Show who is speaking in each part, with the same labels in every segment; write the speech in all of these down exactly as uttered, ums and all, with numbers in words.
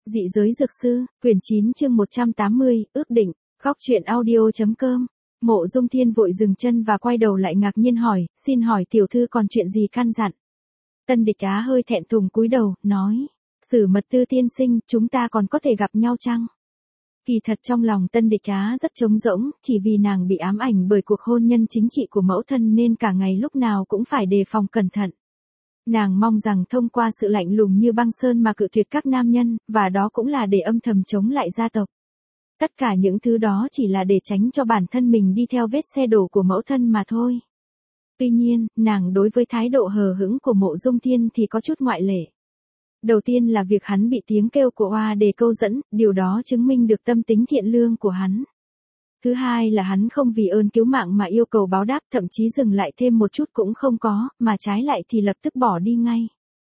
Speaker 1: Dị giới dược sư, quyển chín chương một trăm tám mươi, ước định, góc truyện audio.com. Mộ Dung Thiên vội dừng chân và quay đầu lại ngạc nhiên hỏi, xin hỏi tiểu thư còn chuyện gì căn dặn. Tân Địch Á hơi thẹn thùng cúi đầu, nói, Sử Mật Tư tiên sinh, chúng ta còn có thể gặp nhau chăng? Kỳ thật trong lòng Tân Địch Á rất trống rỗng, chỉ vì nàng bị ám ảnh bởi cuộc hôn nhân chính trị của mẫu thân nên cả ngày lúc nào cũng phải đề phòng cẩn thận. Nàng mong rằng thông qua sự lạnh lùng như băng sơn mà cự tuyệt các nam nhân, và đó cũng là để âm thầm chống lại gia tộc. Tất cả những thứ đó chỉ là để tránh cho bản thân mình đi theo vết xe đổ của mẫu thân mà thôi. Tuy nhiên, nàng đối với thái độ hờ hững của Mộ Dung Thiên thì có chút ngoại lệ. Đầu tiên là việc hắn bị tiếng kêu của oa đề câu dẫn, điều đó chứng minh được tâm tính thiện lương của hắn. Thứ hai là hắn không vì ơn cứu mạng mà yêu cầu báo đáp, thậm chí dừng lại thêm một chút cũng không có, mà trái lại thì lập tức bỏ đi ngay.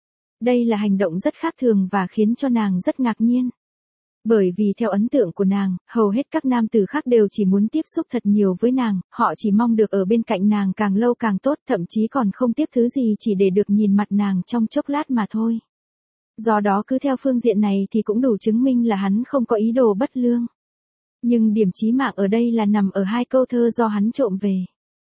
Speaker 1: Đây là hành động rất khác thường và khiến cho nàng rất ngạc nhiên. Bởi vì theo ấn tượng của nàng, hầu hết các nam tử khác đều chỉ muốn tiếp xúc thật nhiều với nàng, họ chỉ mong được ở bên cạnh nàng càng lâu càng tốt, thậm chí còn không tiếp thứ gì chỉ để được nhìn mặt nàng trong chốc lát mà thôi. Do đó cứ theo phương diện này thì cũng đủ chứng minh là hắn không có ý đồ bất lương. Nhưng điểm chí mạng ở đây là nằm ở hai câu thơ do hắn trộm về.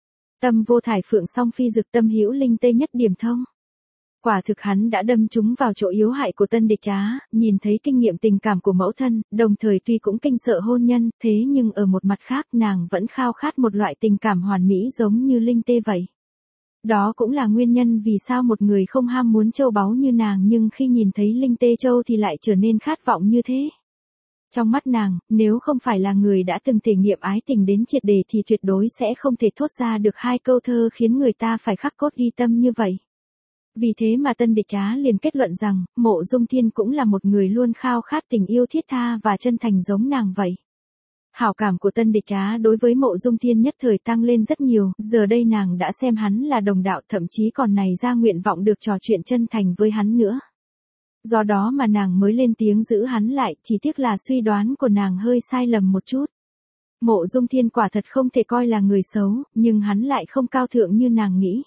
Speaker 1: Tâm vô thải phượng song phi dực, tâm hữu linh tê nhất điểm thông. Quả thực hắn đã đâm trúng vào chỗ yếu hại của Tân Địch Á, nhìn thấy kinh nghiệm tình cảm của mẫu thân, đồng thời tuy cũng kinh sợ hôn nhân, thế nhưng ở một mặt khác nàng vẫn khao khát một loại tình cảm hoàn mỹ giống như linh tê vậy. Đó cũng là nguyên nhân vì sao một người không ham muốn châu báu như nàng nhưng khi nhìn thấy linh tê châu thì lại trở nên khát vọng như thế. Trong mắt nàng, nếu không phải là người đã từng thể nghiệm ái tình đến triệt để thì tuyệt đối sẽ không thể thốt ra được hai câu thơ khiến người ta phải khắc cốt ghi tâm như vậy. Vì thế mà Tân Địch Á liền kết luận rằng, Mộ Dung Thiên cũng là một người luôn khao khát tình yêu thiết tha và chân thành giống nàng vậy. Hảo cảm của Tân Địch Á đối với Mộ Dung Thiên nhất thời tăng lên rất nhiều, giờ đây nàng đã xem hắn là đồng đạo, thậm chí còn này ra nguyện vọng được trò chuyện chân thành với hắn nữa. Do đó mà nàng mới lên tiếng giữ hắn lại, chỉ tiếc là suy đoán của nàng hơi sai lầm một chút. Mộ Dung Thiên quả thật không thể coi là người xấu, nhưng hắn lại không cao thượng như nàng nghĩ.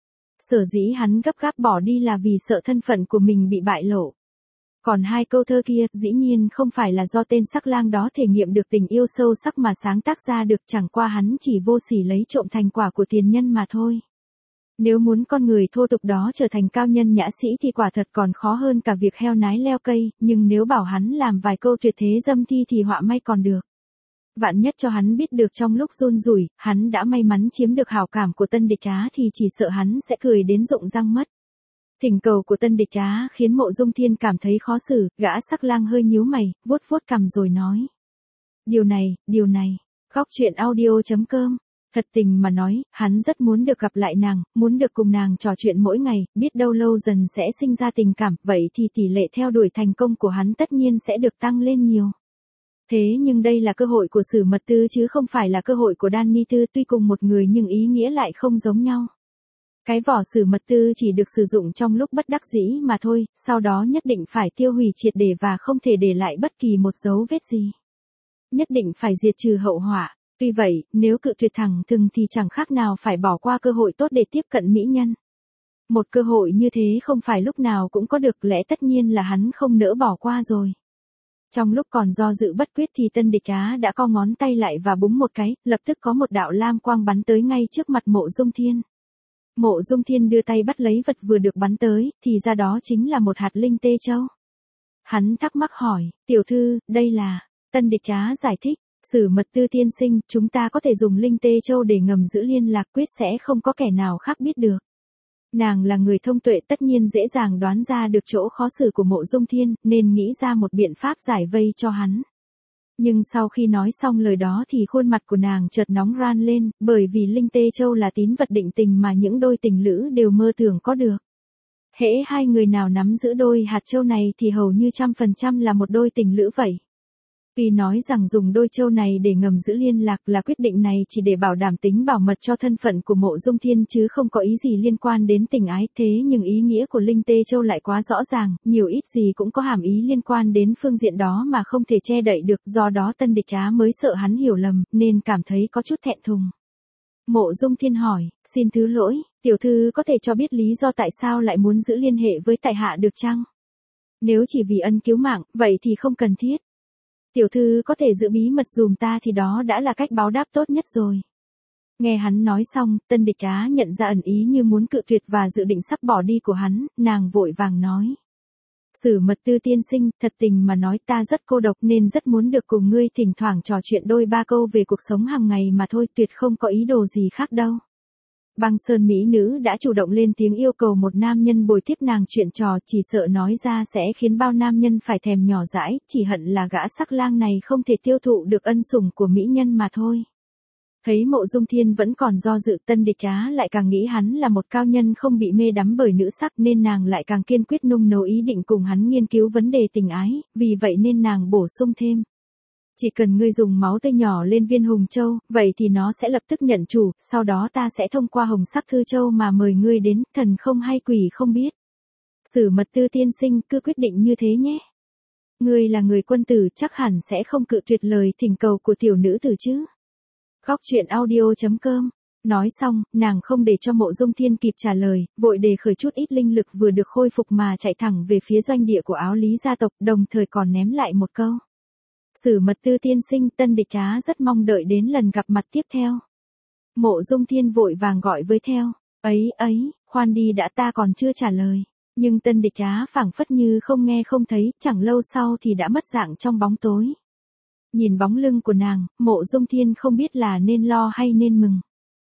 Speaker 1: Sở dĩ hắn gấp gáp bỏ đi là vì sợ thân phận của mình bị bại lộ. Còn hai câu thơ kia, dĩ nhiên không phải là do tên sắc lang đó thể nghiệm được tình yêu sâu sắc mà sáng tác ra được, chẳng qua hắn chỉ vô sỉ lấy trộm thành quả của tiền nhân mà thôi. Nếu muốn con người thô tục đó trở thành cao nhân nhã sĩ thì quả thật còn khó hơn cả việc heo nái leo cây, nhưng nếu bảo hắn làm vài câu tuyệt thế dâm thi thì họa may còn được. Vạn nhất cho hắn biết được trong lúc run rủi, hắn đã may mắn chiếm được hảo cảm của Tân Địch Á thì chỉ sợ hắn sẽ cười đến rụng răng mất. Thỉnh cầu của Tân Địch Á khiến Mộ Dung Thiên cảm thấy khó xử, gã sắc lang hơi nhíu mày, vuốt vuốt cằm rồi nói. Điều này, điều này, góc truyện audio.com. Thật tình mà nói, hắn rất muốn được gặp lại nàng, muốn được cùng nàng trò chuyện mỗi ngày, biết đâu lâu dần sẽ sinh ra tình cảm, vậy thì tỷ lệ theo đuổi thành công của hắn tất nhiên sẽ được tăng lên nhiều. Thế nhưng đây là cơ hội của Sử Mật Tư chứ không phải là cơ hội của Đan Ni Tư, tuy cùng một người nhưng ý nghĩa lại không giống nhau. Cái vỏ Sử Mật Tư chỉ được sử dụng trong lúc bất đắc dĩ mà thôi, sau đó nhất định phải tiêu hủy triệt để và không thể để lại bất kỳ một dấu vết gì. Nhất định phải diệt trừ hậu họa. Tuy vậy, nếu cự tuyệt thẳng thừng thì chẳng khác nào phải bỏ qua cơ hội tốt để tiếp cận mỹ nhân. Một cơ hội như thế không phải lúc nào cũng có được, lẽ tất nhiên là hắn không nỡ bỏ qua rồi. Trong lúc còn do dự bất quyết thì Tân Địch Á đã co ngón tay lại và búng một cái, lập tức có một đạo lam quang bắn tới ngay trước mặt Mộ Dung Thiên. Mộ Dung Thiên đưa tay bắt lấy vật vừa được bắn tới, thì ra đó chính là một hạt linh tê châu. Hắn thắc mắc hỏi, tiểu thư, đây là... Tân Địch Á giải thích, Sử Mật Tư tiên sinh, chúng ta có thể dùng linh tê châu để ngầm giữ liên lạc, quyết sẽ không có kẻ nào khác biết được. Nàng là người thông tuệ tất nhiên dễ dàng đoán ra được chỗ khó xử của Mộ Dung Thiên, nên nghĩ ra một biện pháp giải vây cho hắn. Nhưng sau khi nói xong lời đó thì khuôn mặt của nàng chợt nóng ran lên, bởi vì linh tê châu là tín vật định tình mà những đôi tình lữ đều mơ tưởng có được. Hễ hai người nào nắm giữ đôi hạt châu này thì hầu như trăm phần trăm là một đôi tình lữ vậy. Vì nói rằng dùng đôi châu này để ngầm giữ liên lạc là quyết định này chỉ để bảo đảm tính bảo mật cho thân phận của Mộ Dung Thiên chứ không có ý gì liên quan đến tình ái, thế nhưng ý nghĩa của linh tê châu lại quá rõ ràng, nhiều ít gì cũng có hàm ý liên quan đến phương diện đó mà không thể che đậy được, do đó Tân Địch Á mới sợ hắn hiểu lầm, nên cảm thấy có chút thẹn thùng. Mộ Dung Thiên hỏi, xin thứ lỗi, tiểu thư có thể cho biết lý do tại sao lại muốn giữ liên hệ với tại hạ được chăng? Nếu chỉ vì ân cứu mạng, vậy thì không cần thiết. Tiểu thư có thể giữ bí mật dùm ta thì đó đã là cách báo đáp tốt nhất rồi. Nghe hắn nói xong, Tân Địch Á nhận ra ẩn ý như muốn cự tuyệt và dự định sắp bỏ đi của hắn, nàng vội vàng nói. Sử Mật Tư tiên sinh, thật tình mà nói ta rất cô độc nên rất muốn được cùng ngươi thỉnh thoảng trò chuyện đôi ba câu về cuộc sống hàng ngày mà thôi, tuyệt không có ý đồ gì khác đâu. Băng Sơn mỹ nữ đã chủ động lên tiếng yêu cầu một nam nhân bồi tiếp nàng chuyện trò, chỉ sợ nói ra sẽ khiến bao nam nhân phải thèm nhỏ dãi, chỉ hận là gã sắc lang này không thể tiêu thụ được ân sủng của mỹ nhân mà thôi. Thấy Mộ Dung Thiên vẫn còn do dự, Tân Địch Á lại càng nghĩ hắn là một cao nhân không bị mê đắm bởi nữ sắc nên nàng lại càng kiên quyết nung nấu ý định cùng hắn nghiên cứu vấn đề tình ái, vì vậy nên nàng bổ sung thêm. Chỉ cần ngươi dùng máu tươi nhỏ lên viên hùng châu, vậy thì nó sẽ lập tức nhận chủ, sau đó ta sẽ thông qua hồng sắc thư châu mà mời ngươi đến, thần không hay quỷ không biết. Sử Mật Tư tiên sinh, cứ quyết định như thế nhé. Ngươi là người quân tử chắc hẳn sẽ không cự tuyệt lời thỉnh cầu của tiểu nữ tử chứ. Góc truyện audio chấm com. Nói xong, nàng không để cho Mộ Dung Thiên kịp trả lời, vội đề khởi chút ít linh lực vừa được khôi phục mà chạy thẳng về phía doanh địa của Áo Lý gia tộc, đồng thời còn ném lại một câu. Sử Mật Tư tiên sinh, Tân Địch Á rất mong đợi đến lần gặp mặt tiếp theo. Mộ Dung Thiên vội vàng gọi với theo. Ấy ấy, khoan đi đã, ta còn chưa trả lời. Nhưng Tân Địch Á phảng phất như không nghe không thấy, chẳng lâu sau thì đã mất dạng trong bóng tối. Nhìn bóng lưng của nàng, Mộ Dung Thiên không biết là nên lo hay nên mừng.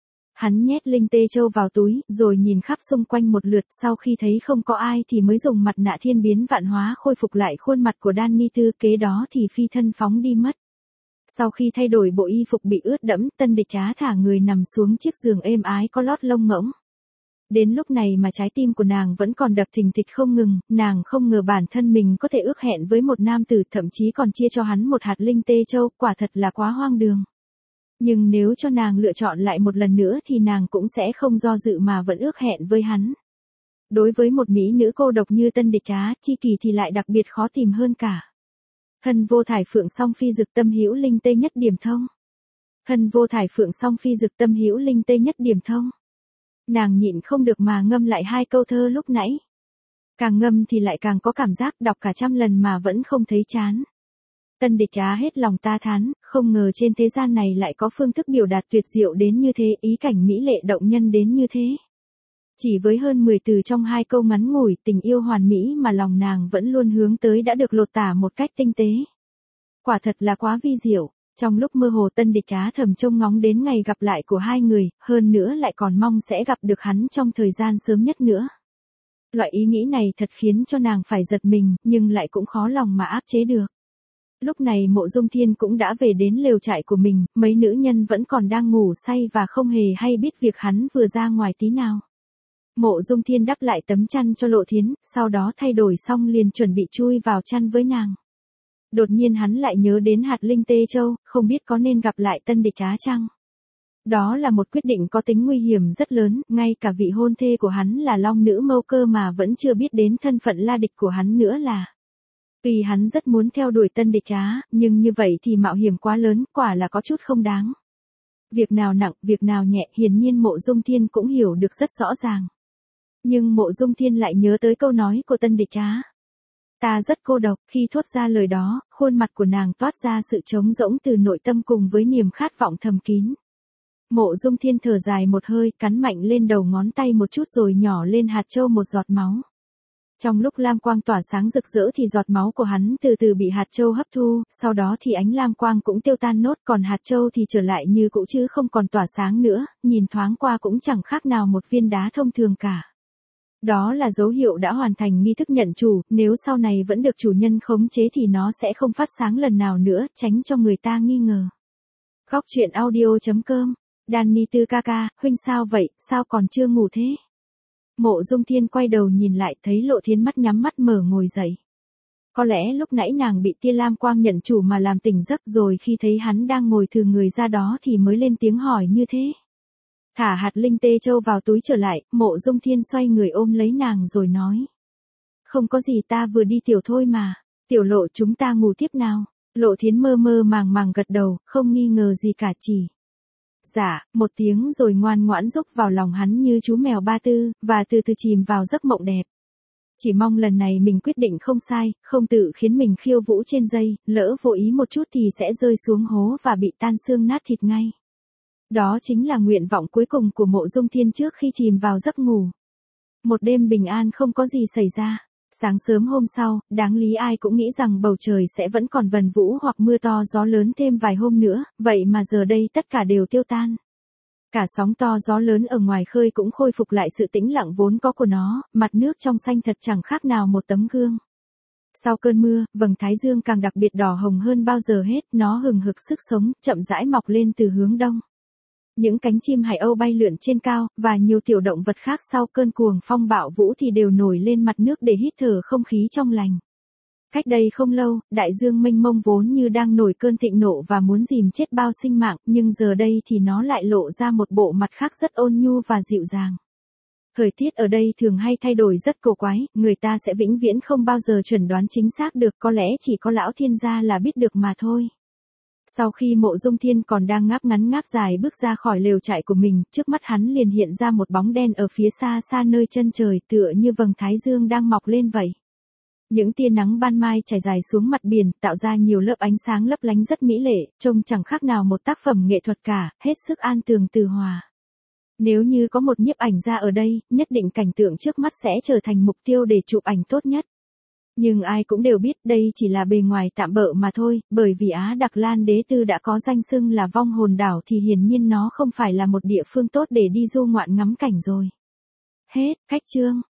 Speaker 1: Hắn nhét linh tê châu vào túi, rồi nhìn khắp xung quanh một lượt, sau khi thấy không có ai thì mới dùng mặt nạ thiên biến vạn hóa khôi phục lại khuôn mặt của Đan Ni Tư, kế đó thì phi thân phóng đi mất. Sau khi thay đổi bộ y phục bị ướt đẫm, Tân Địch Á thả người nằm xuống chiếc giường êm ái có lót lông ngỗng. Đến lúc này mà trái tim của nàng vẫn còn đập thình thịch không ngừng, nàng không ngờ bản thân mình có thể ước hẹn với một nam tử, thậm chí còn chia cho hắn một hạt linh tê châu, quả thật là quá hoang đường. Nhưng nếu cho nàng lựa chọn lại một lần nữa thì nàng cũng sẽ không do dự mà vẫn ước hẹn với hắn. Đối với một mỹ nữ cô độc như Tân Địch Á, chi kỳ thì lại đặc biệt khó tìm hơn cả. Hân vô thải phượng song phi dực tâm hữu linh tê nhất điểm thông. Hân vô thải phượng song phi dực tâm hữu linh tê nhất điểm thông. Nàng nhịn không được mà ngâm lại hai câu thơ lúc nãy. Càng ngâm thì lại càng có cảm giác đọc cả trăm lần mà vẫn không thấy chán. Tân Địch Á hết lòng ta thán, không ngờ trên thế gian này lại có phương thức biểu đạt tuyệt diệu đến như thế, ý cảnh mỹ lệ động nhân đến như thế. Chỉ với hơn mười từ trong hai câu ngắn ngủi, tình yêu hoàn mỹ mà lòng nàng vẫn luôn hướng tới đã được lột tả một cách tinh tế. Quả thật là quá vi diệu. Trong lúc mơ hồ, Tân Địch Á thầm trông ngóng đến ngày gặp lại của hai người, hơn nữa lại còn mong sẽ gặp được hắn trong thời gian sớm nhất nữa. Loại ý nghĩ này thật khiến cho nàng phải giật mình, nhưng lại cũng khó lòng mà áp chế được. Lúc này Mộ Dung Thiên cũng đã về đến lều trại của mình, mấy nữ nhân vẫn còn đang ngủ say và không hề hay biết việc hắn vừa ra ngoài tí nào. Mộ Dung Thiên đắp lại tấm chăn cho Lộ Thiến, sau đó thay đổi xong liền chuẩn bị chui vào chăn với nàng. Đột nhiên hắn lại nhớ đến hạt linh tê châu, không biết có nên gặp lại Tân Địch Á chăng? Đó là một quyết định có tính nguy hiểm rất lớn, ngay cả vị hôn thê của hắn là Long Nữ Mâu Cơ mà vẫn chưa biết đến thân phận la địch của hắn nữa là. Vì hắn rất muốn theo đuổi Tân Địch Á, nhưng như vậy thì mạo hiểm quá lớn, quả là có chút không đáng. Việc nào nặng, việc nào nhẹ, hiển nhiên Mộ Dung Thiên cũng hiểu được rất rõ ràng. Nhưng Mộ Dung Thiên lại nhớ tới câu nói của Tân Địch Á. Ta rất cô độc, khi thốt ra lời đó, khuôn mặt của nàng toát ra sự trống rỗng từ nội tâm cùng với niềm khát vọng thầm kín. Mộ Dung Thiên thở dài một hơi, cắn mạnh lên đầu ngón tay một chút rồi nhỏ lên hạt châu một giọt máu. Trong lúc lam quang tỏa sáng rực rỡ thì giọt máu của hắn từ từ bị hạt châu hấp thu, sau đó thì ánh lam quang cũng tiêu tan nốt, còn hạt châu thì trở lại như cũ chứ không còn tỏa sáng nữa, nhìn thoáng qua cũng chẳng khác nào một viên đá thông thường cả. Đó là dấu hiệu đã hoàn thành nghi thức nhận chủ, nếu sau này vẫn được chủ nhân khống chế thì nó sẽ không phát sáng lần nào nữa, tránh cho người ta nghi ngờ. Góc truyện audio chấm com. Đan Ni Tư ca ca, huynh sao vậy, sao còn chưa ngủ thế? Mộ Dung Thiên quay đầu nhìn lại, thấy Lộ Thiến mắt nhắm mắt mở ngồi dậy. Có lẽ lúc nãy nàng bị tia lam quang nhận chủ mà làm tỉnh giấc, rồi khi thấy hắn đang ngồi thừ người ra đó thì mới lên tiếng hỏi như thế. Thả hạt linh tê châu vào túi trở lại, Mộ Dung Thiên xoay người ôm lấy nàng rồi nói. Không có gì, ta vừa đi tiểu thôi mà. Tiểu Lộ, chúng ta ngủ tiếp nào. Lộ Thiến mơ mơ màng màng gật đầu, không nghi ngờ gì cả, chỉ. Dạ, một tiếng rồi ngoan ngoãn rúc vào lòng hắn như chú mèo ba tư, và từ từ chìm vào giấc mộng đẹp. Chỉ mong lần này mình quyết định không sai, không tự khiến mình khiêu vũ trên dây, lỡ vô ý một chút thì sẽ rơi xuống hố và bị tan xương nát thịt ngay. Đó chính là nguyện vọng cuối cùng của Mộ Dung Thiên trước khi chìm vào giấc ngủ. Một đêm bình an không có gì xảy ra. Sáng sớm hôm sau, đáng lý ai cũng nghĩ rằng bầu trời sẽ vẫn còn vần vũ hoặc mưa to gió lớn thêm vài hôm nữa, vậy mà giờ đây tất cả đều tiêu tan. Cả sóng to gió lớn ở ngoài khơi cũng khôi phục lại sự tĩnh lặng vốn có của nó, mặt nước trong xanh thật chẳng khác nào một tấm gương. Sau cơn mưa, vầng thái dương càng đặc biệt đỏ hồng hơn bao giờ hết, nó hừng hực sức sống, chậm rãi mọc lên từ hướng đông. Những cánh chim hải âu bay lượn trên cao, và nhiều tiểu động vật khác sau cơn cuồng phong bạo vũ thì đều nổi lên mặt nước để hít thở không khí trong lành. Cách đây không lâu, đại dương mênh mông vốn như đang nổi cơn thịnh nộ và muốn dìm chết bao sinh mạng, nhưng giờ đây thì nó lại lộ ra một bộ mặt khác rất ôn nhu và dịu dàng. Thời tiết ở đây thường hay thay đổi rất cổ quái, người ta sẽ vĩnh viễn không bao giờ chuẩn đoán chính xác được, có lẽ chỉ có lão thiên gia là biết được mà thôi. Sau khi Mộ Dung Thiên còn đang ngáp ngắn ngáp dài bước ra khỏi lều trại của mình, trước mắt hắn liền hiện ra một bóng đen ở phía xa xa nơi chân trời, tựa như vầng thái dương đang mọc lên vậy. Những tia nắng ban mai trải dài xuống mặt biển, tạo ra nhiều lớp ánh sáng lấp lánh rất mỹ lệ, trông chẳng khác nào một tác phẩm nghệ thuật cả, hết sức an tường từ hòa. Nếu như có một nhiếp ảnh gia ở đây, nhất định cảnh tượng trước mắt sẽ trở thành mục tiêu để chụp ảnh tốt nhất. Nhưng ai cũng đều biết đây chỉ là bề ngoài tạm bợ mà thôi, bởi vì Á Đặc Lan Đế Tư đã có danh xưng là vong hồn đảo thì hiển nhiên nó không phải là một địa phương tốt để đi du ngoạn ngắm cảnh rồi. Hết, cách chương.